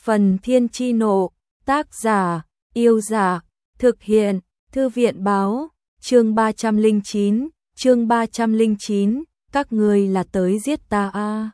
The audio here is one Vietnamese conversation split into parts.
Phần Thiên Chi Nộ, tác giả, Yêu Giả, thực hiện, Thư viện Báo, chương 309, các ngươi là tới giết ta à.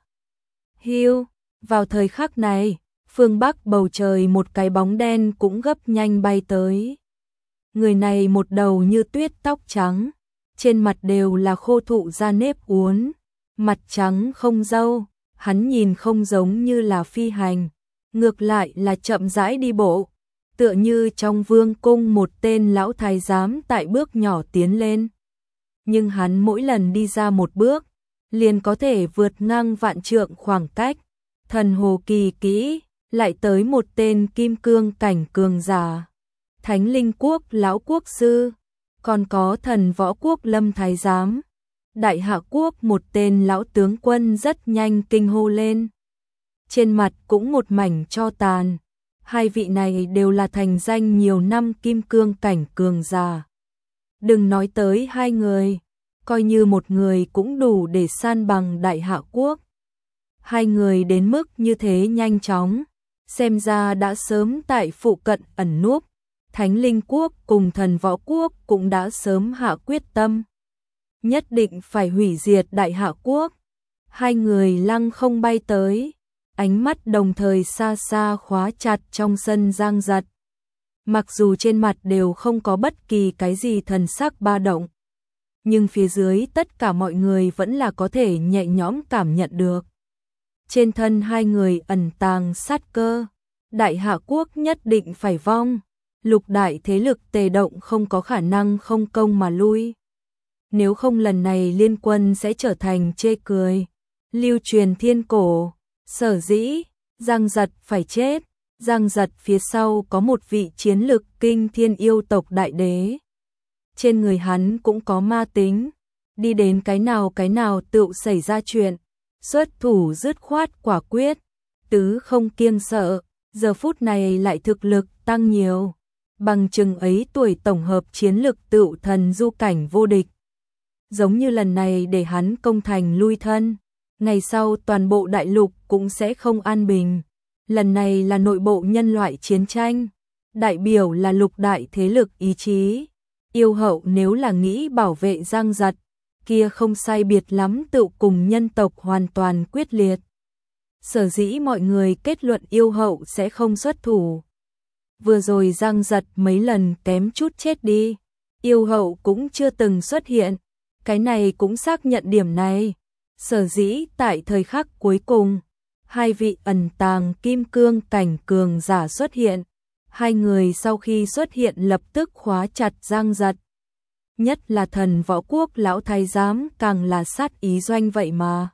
Hiu, vào thời khắc này, phương Bắc bầu trời một cái bóng đen cũng gấp nhanh bay tới. Người này một đầu như tuyết tóc trắng, trên mặt đều là khô thụ da nếp uốn, mặt trắng không râu, hắn nhìn không giống như là phi hành, ngược lại là chậm rãi đi bộ, tựa như trong vương cung một tên lão thái giám tại bước nhỏ tiến lên. Nhưng hắn mỗi lần đi ra một bước, liền có thể vượt ngang vạn trượng khoảng cách, thần hồ kỳ kỹ, lại tới một tên kim cương cảnh cường giả. Thánh Linh Quốc lão quốc sư, còn có thần võ quốc lâm thái giám. Đại Hạ Quốc một tên lão tướng quân rất nhanh kinh hô lên. Trên mặt cũng một mảnh tro tàn. Hai vị này đều là thành danh nhiều năm kim cương cảnh cường giả. Đừng nói tới hai người, coi như một người cũng đủ để san bằng Đại Hạ Quốc. Hai người đến mức như thế nhanh chóng, xem ra đã sớm tại phụ cận ẩn núp. Thánh Linh Quốc cùng thần võ quốc cũng đã sớm hạ quyết tâm, nhất định phải hủy diệt Đại Hạ Quốc. Hai người lăng không bay tới, ánh mắt đồng thời xa xa khóa chặt trong sân Giang Giật. Mặc dù trên mặt đều không có bất kỳ cái gì thần sắc ba động, nhưng phía dưới tất cả mọi người vẫn là có thể nhẹ nhõm cảm nhận được. Trên thân hai người ẩn tàng sát cơ, Đại Hạ Quốc nhất định phải vong. Lục đại thế lực tề động không có khả năng không công mà lui. Nếu không lần này liên quân sẽ trở thành chê cười. Lưu truyền thiên cổ, sở dĩ, Giang Giật phải chết. Giang Giật phía sau có một vị chiến lực kinh thiên yêu tộc đại đế. Trên người hắn cũng có ma tính. Đi đến cái nào tựu xảy ra chuyện. Xuất thủ dứt khoát quả quyết. Tứ không kiêng sợ, giờ phút này lại thực lực tăng nhiều. Bằng chừng ấy tuổi tổng hợp chiến lực tựu thần du cảnh vô địch. Giống như lần này để hắn công thành lui thân, ngày sau toàn bộ đại lục cũng sẽ không an bình. Lần này là nội bộ nhân loại chiến tranh, đại biểu là lục đại thế lực ý chí. Yêu hậu nếu là nghĩ bảo vệ Giang Giật, kia không sai biệt lắm tựu cùng nhân tộc hoàn toàn quyết liệt. Sở dĩ mọi người kết luận yêu hậu sẽ không xuất thủ. Vừa rồi Giang Giật mấy lần kém chút chết đi, yêu hậu cũng chưa từng xuất hiện, cái này cũng xác nhận điểm này. Sở dĩ tại thời khắc cuối cùng, hai vị ẩn tàng kim cương cảnh cường giả xuất hiện, hai người sau khi xuất hiện lập tức khóa chặt Giang Giật. Nhất là thần võ quốc lão thái giám càng là sát ý doanh vậy mà.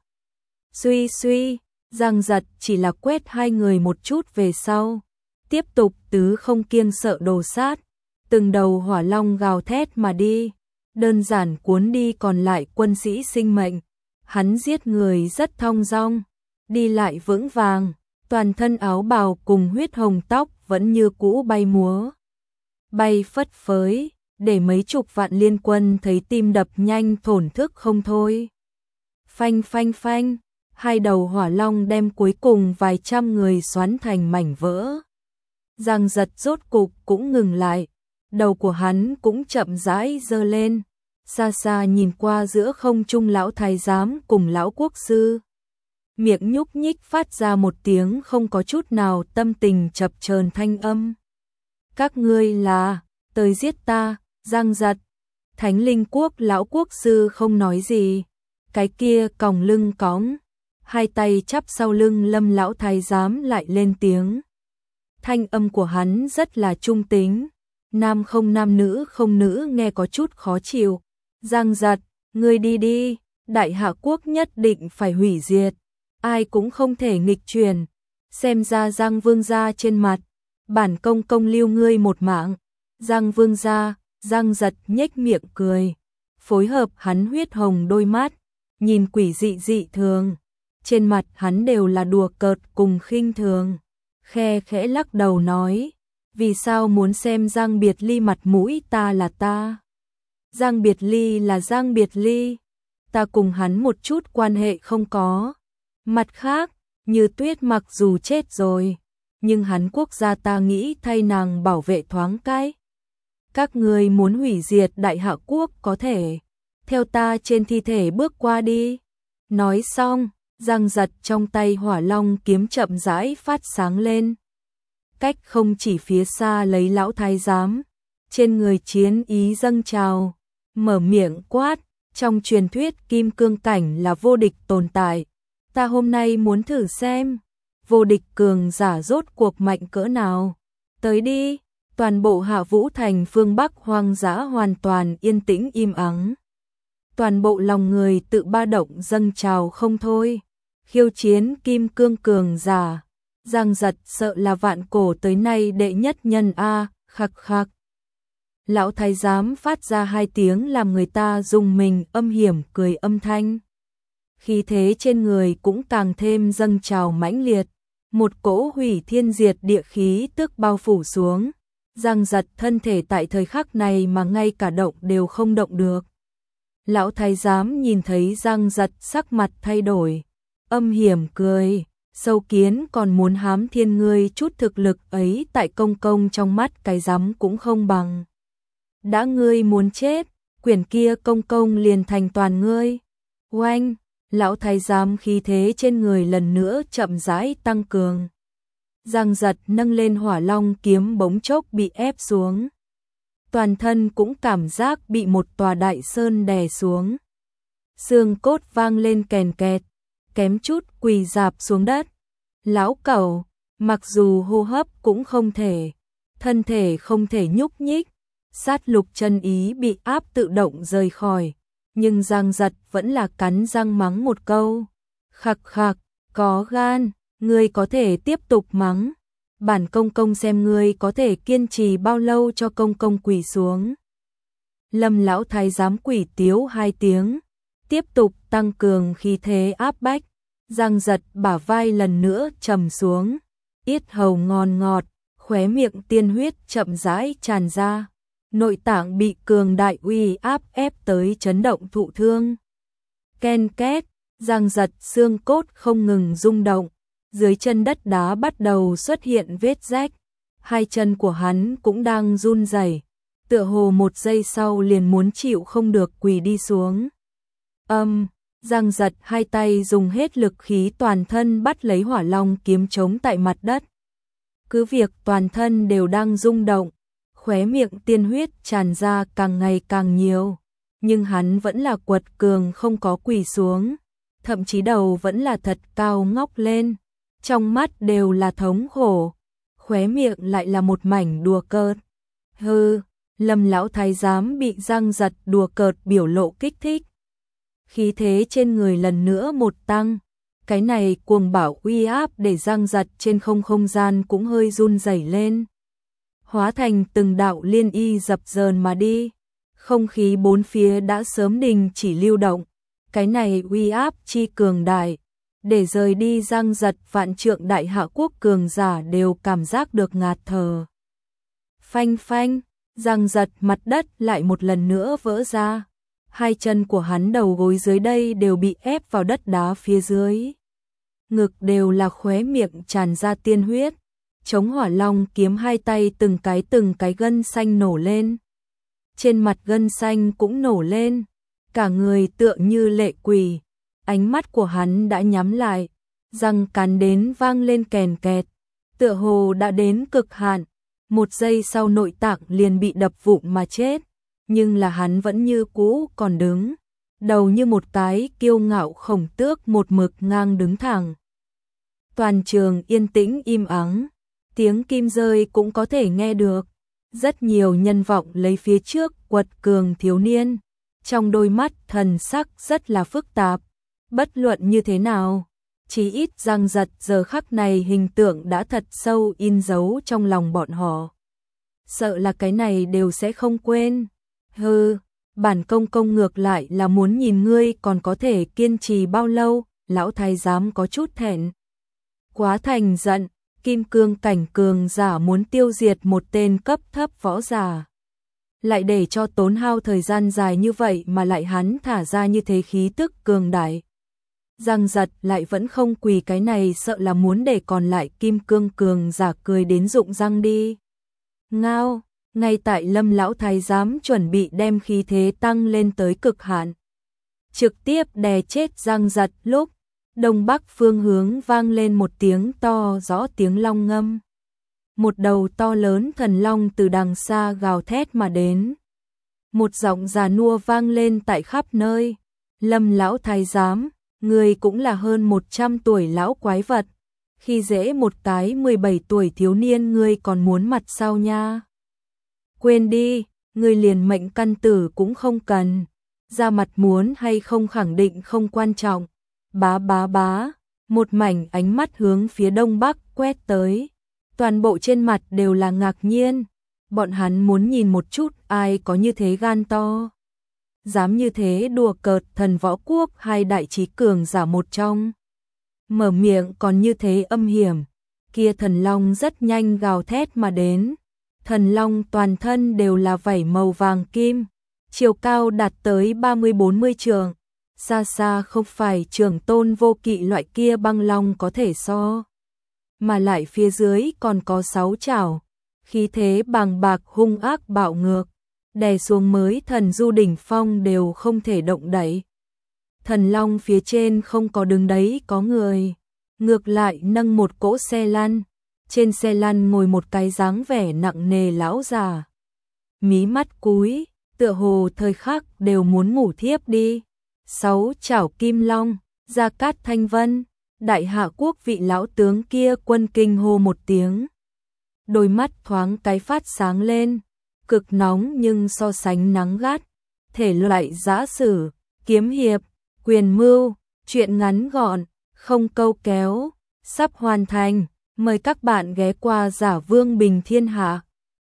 Suy, Giang Giật chỉ là quét hai người một chút về sau. Tiếp tục tứ không kiêng sợ đồ sát, từng đầu hỏa long gào thét mà đi, đơn giản cuốn đi còn lại quân sĩ sinh mệnh. Hắn giết người rất thong dong, đi lại vững vàng, toàn thân áo bào cùng huyết hồng tóc vẫn như cũ bay múa. Bay phất phới, để mấy chục vạn liên quân thấy tim đập nhanh thổn thức không thôi. Phanh phanh phanh, hai đầu hỏa long đem cuối cùng vài trăm người xoắn thành mảnh vỡ. Giang Giật rốt cục cũng ngừng lại, đầu của hắn cũng chậm rãi giơ lên, xa xa nhìn qua giữa không trung lão thái giám cùng lão quốc sư. Miệng nhúc nhích phát ra một tiếng không có chút nào tâm tình chập chờn thanh âm. Các ngươi là, tới giết ta, Giang Giật. Thánh Linh Quốc lão quốc sư không nói gì, cái kia còng lưng cõng, hai tay chắp sau lưng lâm lão thái giám lại lên tiếng. Thanh âm của hắn rất là trung tính, nam không nam nữ không nữ nghe có chút khó chịu. Giang Giật, ngươi đi đi, Đại Hạ Quốc nhất định phải hủy diệt, ai cũng không thể nghịch truyền. Xem ra Giang Vương gia trên mặt, bản công công lưu ngươi một mạng. Giang Vương gia, Giang Giật nhếch miệng cười, phối hợp hắn huyết hồng đôi mắt, nhìn quỷ dị dị thường, trên mặt hắn đều là đùa cợt cùng khinh thường. Khe khẽ lắc đầu nói, vì sao muốn xem Giang Biệt Ly mặt mũi ta là ta. Giang Biệt Ly là Giang Biệt Ly, ta cùng hắn một chút quan hệ không có. Mặt khác, Như Tuyết mặc dù chết rồi, nhưng hắn quốc gia ta nghĩ thay nàng bảo vệ thoáng cái. Các ngươi muốn hủy diệt Đại Hạ quốc có thể theo ta trên thi thể bước qua đi. Nói xong, giang giật trong tay hỏa long kiếm chậm rãi phát sáng lên. Cách không chỉ phía xa lấy lão thái giám, trên người chiến ý dâng trào, mở miệng quát, trong truyền thuyết kim cương cảnh là vô địch tồn tại. Ta hôm nay muốn thử xem, vô địch cường giả rốt cuộc mạnh cỡ nào. Tới đi, toàn bộ Hạ Vũ Thành phương Bắc hoang dã hoàn toàn yên tĩnh im ắng. Toàn bộ lòng người tự ba động dâng trào không thôi. Khiêu chiến kim cương cường giả, giang giật sợ là vạn cổ tới nay đệ nhất nhân a, khặc khặc. Lão thái giám phát ra hai tiếng làm người ta rùng mình, âm hiểm cười âm thanh. Khí thế trên người cũng càng thêm dâng trào mãnh liệt, một cỗ hủy thiên diệt địa khí tức bao phủ xuống. Giang giật thân thể tại thời khắc này mà ngay cả động đều không động được. Lão thái giám nhìn thấy Giang giật sắc mặt thay đổi, âm hiểm cười, sâu kiến còn muốn hám thiên ngươi chút thực lực ấy tại công công trong mắt cái rắm cũng không bằng. Đã ngươi muốn chết, quyển kia công công liền thành toàn ngươi. Oanh, lão thái giám khí thế trên người lần nữa chậm rãi tăng cường. Giang giật nâng lên hỏa long kiếm bỗng chốc bị ép xuống. Toàn thân cũng cảm giác bị một tòa đại sơn đè xuống. Xương cốt vang lên kèn kẹt, kém chút quỳ rạp xuống đất. Lão cẩu, mặc dù hô hấp cũng không thể, thân thể không thể nhúc nhích, sát lục chân ý bị áp tự động rời khỏi, nhưng Giang giật vẫn là cắn răng mắng một câu. Khặc khặc, có gan, ngươi có thể tiếp tục mắng. Bản công công xem ngươi có thể kiên trì bao lâu cho công công quỳ xuống. Lâm lão thái giám quỷ tiếu hai tiếng, tiếp tục tăng cường khí thế áp bách. Giang giật bả vai lần nữa trầm xuống, yết hầu ngon ngọt, khóe miệng tiên huyết chậm rãi tràn ra. Nội tạng bị cường đại uy áp ép tới chấn động thụ thương. Ken két, Giang giật xương cốt không ngừng rung động, dưới chân đất đá bắt đầu xuất hiện vết rách, hai chân của hắn cũng đang run rẩy, tựa hồ một giây sau liền muốn chịu không được quỳ đi xuống. Giang giật hai tay dùng hết lực khí toàn thân bắt lấy hỏa long kiếm chống tại mặt đất. Cứ việc toàn thân đều đang rung động, khóe miệng tiên huyết tràn ra càng ngày càng nhiều, nhưng hắn vẫn là quật cường không có quỳ xuống, thậm chí đầu vẫn là thật cao ngóc lên, trong mắt đều là thống khổ, khóe miệng lại là một mảnh đùa cợt. Hừ, Lâm lão thái giám bị Giang giật đùa cợt biểu lộ kích thích. Khí thế trên người lần nữa một tăng, cái này cuồng bạo uy áp để Giang giật trên không gian cũng hơi run rẩy lên. Hóa thành từng đạo liên y dập dờn mà đi, không khí bốn phía đã sớm đình chỉ lưu động, cái này uy áp chi cường đại, để rời đi Giang giật vạn trượng Đại Hạ quốc cường giả đều cảm giác được ngạt thở. Phanh phanh, Giang giật mặt đất lại một lần nữa vỡ ra, hai chân của hắn đầu gối dưới đây đều bị ép vào đất đá phía dưới. Ngực đều là khóe miệng tràn ra tiên huyết. Chống hỏa long kiếm hai tay từng cái gân xanh nổ lên. Trên mặt gân xanh cũng nổ lên, cả người tựa như lệ quỷ, ánh mắt của hắn đã nhắm lại, răng cắn đến vang lên kèn kẹt, tựa hồ đã đến cực hạn, một giây sau nội tạng liền bị đập vụn mà chết, nhưng là hắn vẫn như cũ còn đứng, đầu như một cái kiêu ngạo khổng tước một mực ngang đứng thẳng. Toàn trường yên tĩnh im ắng. Tiếng kim rơi cũng có thể nghe được. Rất nhiều nhân vọng lấy phía trước quật cường thiếu niên. Trong đôi mắt thần sắc rất là phức tạp. Bất luận như thế nào, chí ít Giang giật giờ khắc này hình tượng đã thật sâu in dấu trong lòng bọn họ. Sợ là cái này đều sẽ không quên. Hừ, bản công công ngược lại là muốn nhìn ngươi còn có thể kiên trì bao lâu. Lão thái giám có chút thẹn quá thành giận. Kim cương cảnh cường giả muốn tiêu diệt một tên cấp thấp võ giả, lại để cho tốn hao thời gian dài như vậy mà lại hắn thả ra như thế khí tức cường đại. Giang Giật lại vẫn không quỳ, cái này sợ là muốn để còn lại kim cương cường giả cười đến rụng răng đi. Ngao, ngay tại Lâm lão thái giám chuẩn bị đem khí thế tăng lên tới cực hạn, trực tiếp đè chết Giang Giật lúc đông bắc phương hướng vang lên một tiếng to rõ tiếng long ngâm. Một đầu to lớn thần long từ đằng xa gào thét mà đến. Một giọng già nua vang lên tại khắp nơi. Lâm lão thái giám, người cũng là hơn 100 tuổi lão quái vật. Khi dễ một cái 17 tuổi thiếu niên ngươi còn muốn mặt sao nha? Quên đi, ngươi liền mệnh căn tử cũng không cần. Ra mặt muốn hay không khẳng định không quan trọng. Bá bá bá, một mảnh ánh mắt hướng phía đông bắc quét tới. Toàn bộ trên mặt đều là ngạc nhiên. Bọn hắn muốn nhìn một chút ai có như thế gan to. Dám như thế đùa cợt thần võ quốc hai đại trí cường giả một trong. Mở miệng còn như thế âm hiểm. Kia thần long rất nhanh gào thét mà đến. Thần long toàn thân đều là vảy màu vàng kim. Chiều cao đạt tới 30-40 trượng. Xa xa không phải trưởng tôn vô kỵ loại kia băng long có thể so. Mà lại phía dưới còn có 6 chảo. Khí thế bàng bạc hung ác bạo ngược. Đè xuống mới thần du đỉnh phong đều không thể động đậy. Thần long phía trên không có đứng đấy có người. Ngược lại nâng một cỗ xe lăn. Trên xe lăn ngồi một cái dáng vẻ nặng nề lão già. Mí mắt cúi, tựa hồ thời khắc đều muốn ngủ thiếp đi. 6 chảo kim long, Gia Cát Thanh Vân, đại hạ quốc vị lão tướng kia quân kinh hô một tiếng. Đôi mắt thoáng cái phát sáng lên, cực nóng nhưng so sánh nắng gắt. Thể loại giã sử, kiếm hiệp, quyền mưu, truyện ngắn gọn, không câu kéo, sắp hoàn thành. Mời các bạn ghé qua Giả Vương Bình Thiên Hạ.